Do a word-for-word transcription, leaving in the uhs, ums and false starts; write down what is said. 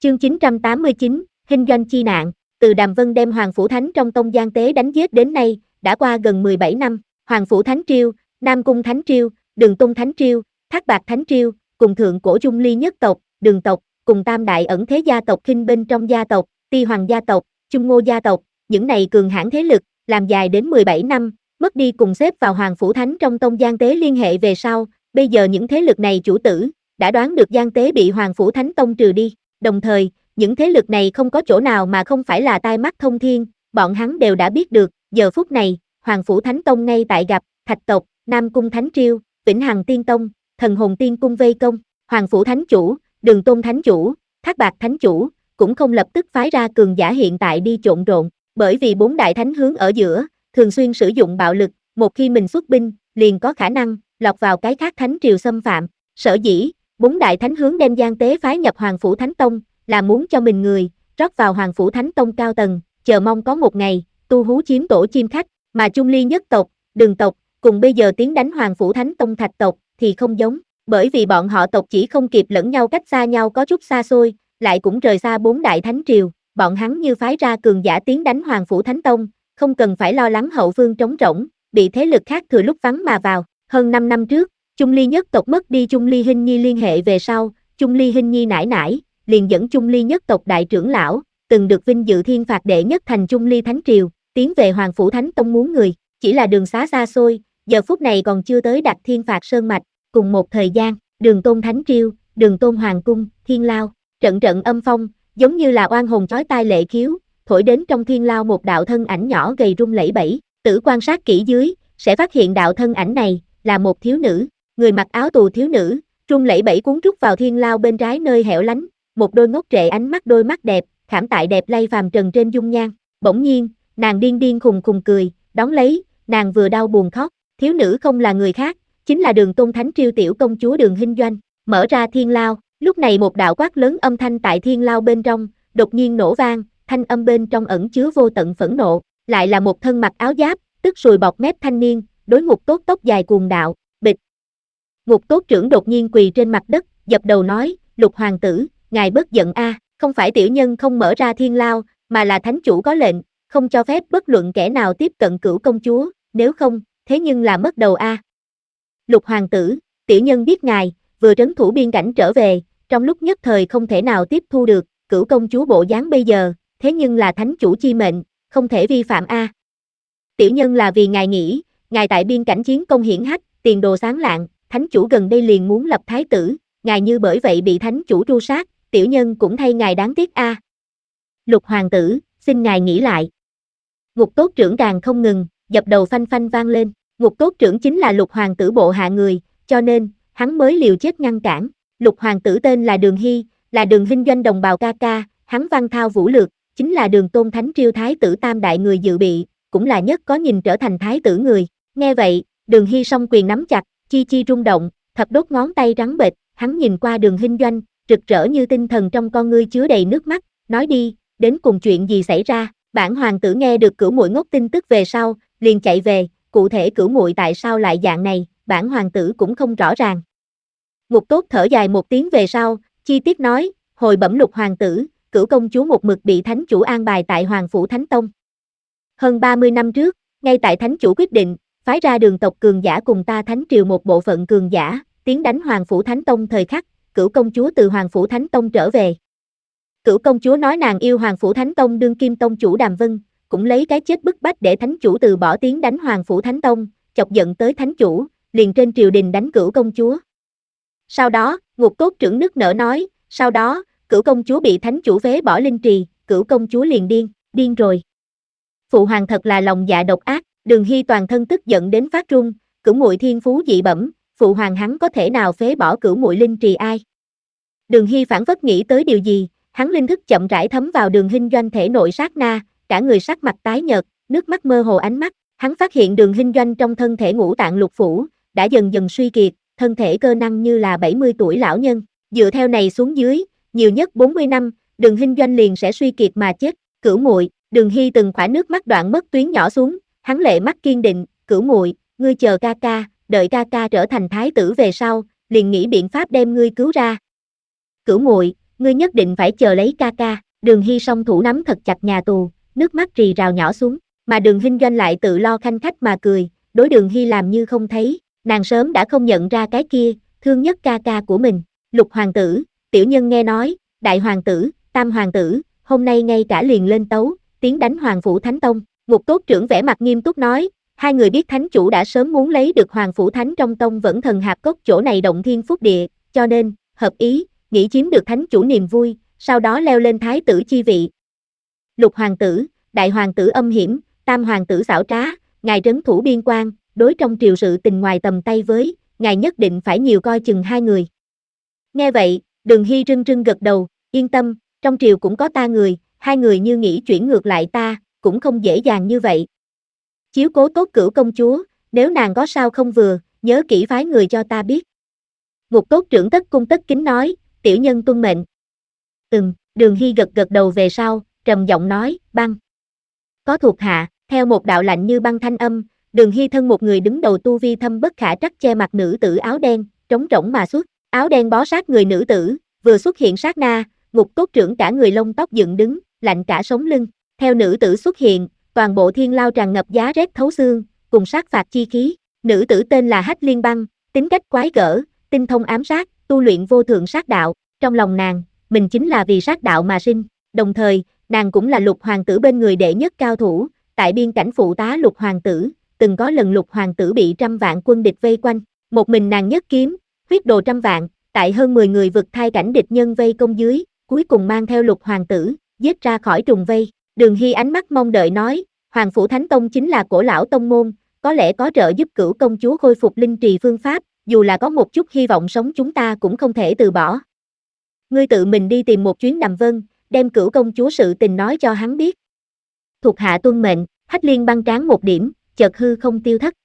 Chương chín trăm tám mươi chín, Hinh Doanh chi nạn. Từ Đàm Vân đem Hoàng Phủ Thánh trong tông Giang Tế đánh giết đến nay, đã qua gần mười bảy năm. Hoàng Phủ Thánh Triêu, Nam Cung Thánh Triêu, Đường Tung Thánh Triêu, Thác Bạt Thánh Triêu, cùng thượng cổ Trung Ly nhất tộc, Đường tộc, cùng tam đại ẩn thế gia tộc Khinh bên trong gia tộc, Ti Hoàng gia tộc, Trung Ngô gia tộc, những này cường hãn thế lực, làm dài đến mười bảy năm, mất đi cùng xếp vào Hoàng Phủ Thánh trong tông Giang Tế liên hệ về sau, bây giờ những thế lực này chủ tử, đã đoán được Giang Tế bị Hoàng Phủ Thánh tông trừ đi, đồng thời, những thế lực này không có chỗ nào mà không phải là tai mắt thông thiên, bọn hắn đều đã biết được, giờ phút này, Hoàng Phủ Thánh tông ngay tại gặp, Thạch tộc, Nam Cung Thánh Triêu, Vĩnh Hằng Tiên Tông, Thần Hồn Tiên Cung vây công, Hoàng Phủ Thánh chủ, Đường Tôn Thánh chủ, Thác Bạt Thánh chủ, cũng không lập tức phái ra cường giả hiện tại đi trộn rộn, bởi vì bốn đại thánh hướng ở giữa, thường xuyên sử dụng bạo lực, một khi mình xuất binh, liền có khả năng lọt vào cái khác thánh triều xâm phạm. Sở dĩ, bốn đại thánh hướng đem Giang Tế phái nhập Hoàng Phủ Thánh tông, là muốn cho mình người rót vào Hoàng Phủ Thánh tông cao tầng, chờ mong có một ngày tu hú chiếm tổ chim khách, mà Trung Ly nhất tộc, Đường tộc, cùng bây giờ tiến đánh Hoàng Phủ Thánh tông Thạch tộc thì không giống, bởi vì bọn họ tộc chỉ không kịp lẫn nhau cách xa nhau có chút xa xôi, lại cũng rời xa bốn đại thánh triều, bọn hắn như phái ra cường giả tiến đánh Hoàng Phủ Thánh tông, không cần phải lo lắng hậu phương trống rỗng, bị thế lực khác thừa lúc vắng mà vào. Hơn năm năm trước, Trung Ly nhất tộc mất đi Trung Ly Hinh Nhi liên hệ về sau, Trung Ly Hinh Nhi nải nải, liền dẫn Trung Ly nhất tộc đại trưởng lão, từng được vinh dự thiên phạt đệ nhất thành Trung Ly Thánh Triều, tiến về Hoàng Phủ Thánh tông muốn người, chỉ là đường xá xa xôi, giờ phút này còn chưa tới đặt thiên phạt sơn mạch, cùng một thời gian, Đường Tôn Thánh Triều, Đường Tôn Hoàng cung, Thiên Lao, trận trận âm phong, giống như là oan hồn chói tai lệ khiếu, thổi đến trong Thiên Lao một đạo thân ảnh nhỏ gầy rung lẩy bẩy, tử quan sát kỹ dưới, sẽ phát hiện đạo thân ảnh này là một thiếu nữ, người mặc áo tù thiếu nữ, rung lẩy bẩy cuốn rút vào Thiên Lao bên trái nơi hẻo lánh, một đôi ngốc trệ ánh mắt đôi mắt đẹp, khảm tại đẹp lay phàm trần trên dung nhan, bỗng nhiên, nàng điên điên khùng khùng cười, đón lấy, nàng vừa đau buồn khóc, thiếu nữ không là người khác, chính là Đường Tôn Thánh Triêu tiểu công chúa Đường Hinh Doanh, mở ra Thiên Lao, lúc này một đạo quát lớn âm thanh tại Thiên Lao bên trong, đột nhiên nổ vang, thanh âm bên trong ẩn chứa vô tận phẫn nộ, lại là một thân mặc áo giáp, tức sùi bọt mép thanh niên, đối Ngục Tốt tóc dài cuồng đạo, bịch. Ngục Tốt trưởng đột nhiên quỳ trên mặt đất, dập đầu nói, Lục hoàng tử, ngài bớt giận a, à, không phải tiểu nhân không mở ra Thiên Lao, mà là thánh chủ có lệnh, không cho phép bất luận kẻ nào tiếp cận cửu công chúa, nếu không, thế nhưng là mất đầu a. À. Lục hoàng tử, tiểu nhân biết ngài, vừa trấn thủ biên cảnh trở về, trong lúc nhất thời không thể nào tiếp thu được, cửu công chúa bộ dáng bây giờ, thế nhưng là thánh chủ chi mệnh, không thể vi phạm a. À. Tiểu nhân là vì ngài nghĩ, ngài tại biên cảnh chiến công hiển hách, tiền đồ sáng lạng, thánh chủ gần đây liền muốn lập thái tử, ngài như bởi vậy bị thánh chủ tru sát, tiểu nhân cũng thay ngài đáng tiếc a. À. Lục hoàng tử, xin ngài nghĩ lại. Ngục Tốt trưởng càng không ngừng, dập đầu phanh phanh vang lên, Ngục Tốt trưởng chính là Lục hoàng tử bộ hạ người, cho nên, hắn mới liều chết ngăn cản. Lục hoàng tử tên là Đường Hy, là Đường Hinh Doanh đồng bào ca ca, hắn văn thao vũ lược, chính là Đường Tôn Thánh Triêu thái tử tam đại người dự bị, cũng là nhất có nhìn trở thành thái tử người. Nghe vậy, Đường Hy song quyền nắm chặt, chi chi rung động, thập đốt ngón tay trắng bệch, hắn nhìn qua Đường Hinh Doanh, rực rỡ như tinh thần trong con ngươi chứa đầy nước mắt, nói đi, đến cùng chuyện gì xảy ra? Bản hoàng tử nghe được Cửu muội ngốc tin tức về sau, liền chạy về, cụ thể Cửu muội tại sao lại dạng này, bản hoàng tử cũng không rõ ràng. Ngục Tốt thở dài một tiếng về sau, chi tiết nói, hồi bẩm Lục hoàng tử, Cửu công chúa một mực bị thánh chủ an bài tại Hoàng Phủ Thánh tông. Hơn ba mươi năm trước, ngay tại thánh chủ quyết định, phái ra Đường tộc cường giả cùng ta thánh triều một bộ phận cường giả, tiến đánh Hoàng Phủ Thánh tông thời khắc, Cửu công chúa từ Hoàng Phủ Thánh tông trở về. Cửu công chúa nói nàng yêu Hoàng Phủ Thánh tông đương kim tông chủ Đàm Vân, cũng lấy cái chết bức bách để thánh chủ từ bỏ tiến đánh Hoàng Phủ Thánh tông, chọc giận tới thánh chủ, liền trên triều đình đánh Cửu công chúa. Sau đó, Ngục Tốt trưởng nức nở nói, sau đó, Cửu công chúa bị thánh chủ phế bỏ linh trì, Cửu công chúa liền điên, điên rồi. Phụ hoàng thật là lòng dạ độc ác, Đường Hy toàn thân tức giận đến phát run, Cửu muội thiên phú dị bẩm, phụ hoàng hắn có thể nào phế bỏ Cửu muội linh trì ai? Đường Hy phản phất nghĩ tới điều gì, hắn linh thức chậm rãi thấm vào Đường Hinh Doanh thể nội sát na, cả người sắc mặt tái nhợt, nước mắt mơ hồ ánh mắt, hắn phát hiện Đường Hinh Doanh trong thân thể ngũ tạng lục phủ đã dần dần suy kiệt, thân thể cơ năng như là bảy mươi tuổi lão nhân, dựa theo này xuống dưới, nhiều nhất bốn mươi năm, Đường Hinh Doanh liền sẽ suy kiệt mà chết. Cửu muội, Đường Hy từng khỏa nước mắt đoạn mất tuyến nhỏ xuống, hắn lệ mắt kiên định, Cửu muội, ngươi chờ ca ca, đợi ca ca trở thành thái tử về sau, liền nghĩ biện pháp đem ngươi cứu ra. Cửu muội, ngươi nhất định phải chờ lấy ca ca. Đường Hy song thủ nắm thật chặt nhà tù, nước mắt rì rào nhỏ xuống, mà Đường Hinh Doanh lại tự lo khanh khách mà cười, đối Đường Hy làm như không thấy, nàng sớm đã không nhận ra cái kia, thương nhất ca ca của mình. Lục hoàng tử, tiểu nhân nghe nói, đại hoàng tử, tam hoàng tử, hôm nay ngay cả liền lên tấu, tiến đánh Hoàng Phủ Thánh Tông. Ngục Tốt trưởng vẻ mặt nghiêm túc nói, hai người biết thánh chủ đã sớm muốn lấy được Hoàng Phủ Thánh trong tông vẫn thần hạp cốc chỗ này động thiên phúc địa, cho nên, hợp ý, nghĩ chiếm được thánh chủ niềm vui, sau đó leo lên thái tử chi vị. Lục hoàng tử, đại hoàng tử âm hiểm, tam hoàng tử xảo trá, ngài trấn thủ biên quan, đối trong triều sự tình ngoài tầm tay với, ngài nhất định phải nhiều coi chừng hai người. Nghe vậy, Đường Hy rưng rưng gật đầu, yên tâm, trong triều cũng có ta người, hai người như nghĩ chuyển ngược lại ta, cũng không dễ dàng như vậy. Chiếu cố tốt Cửu công chúa, nếu nàng có sao không vừa, nhớ kỹ phái người cho ta biết. Ngục Tốt trưởng tất cung tất kính nói, tiểu nhân tuân mệnh. Ừm, Đường Hy gật gật đầu về sau, trầm giọng nói, băng. Có thuộc hạ, theo một đạo lạnh như băng thanh âm, Đường Hy thân một người đứng đầu tu vi thâm bất khả trắc che mặt nữ tử áo đen, trống rỗng mà xuất, áo đen bó sát người nữ tử, vừa xuất hiện sát na, Ngục Tốt trưởng cả người lông tóc dựng đứng, lạnh cả sống lưng. Theo nữ tử xuất hiện, toàn bộ thiên lao tràn ngập giá rét thấu xương, cùng sát phạt chi khí. Nữ tử tên là Hách Liên Băng, tính cách quái gở, tinh thông ám sát, tu luyện vô thượng sát đạo. Trong lòng nàng, mình chính là vì sát đạo mà sinh. Đồng thời, nàng cũng là Lục hoàng tử bên người đệ nhất cao thủ, tại biên cảnh phụ tá Lục hoàng tử, từng có lần Lục hoàng tử bị trăm vạn quân địch vây quanh, một mình nàng nhất kiếm, huyết đồ trăm vạn, tại hơn mười người vực thai cảnh địch nhân vây công dưới, cuối cùng mang theo Lục hoàng tử, giết ra khỏi trùng vây. Đường Hy ánh mắt mong đợi nói, Hoàng Phủ Thánh Tông chính là cổ lão tông môn, có lẽ có trợ giúp Cửu công chúa khôi phục linh trì phương pháp, dù là có một chút hy vọng sống chúng ta cũng không thể từ bỏ. Ngươi tự mình đi tìm một chuyến Đàm Vân, đem Cửu công chúa sự tình nói cho hắn biết. Thuộc hạ tuân mệnh. Hách Liên Băng tráng một điểm, chợt hư không tiêu thất.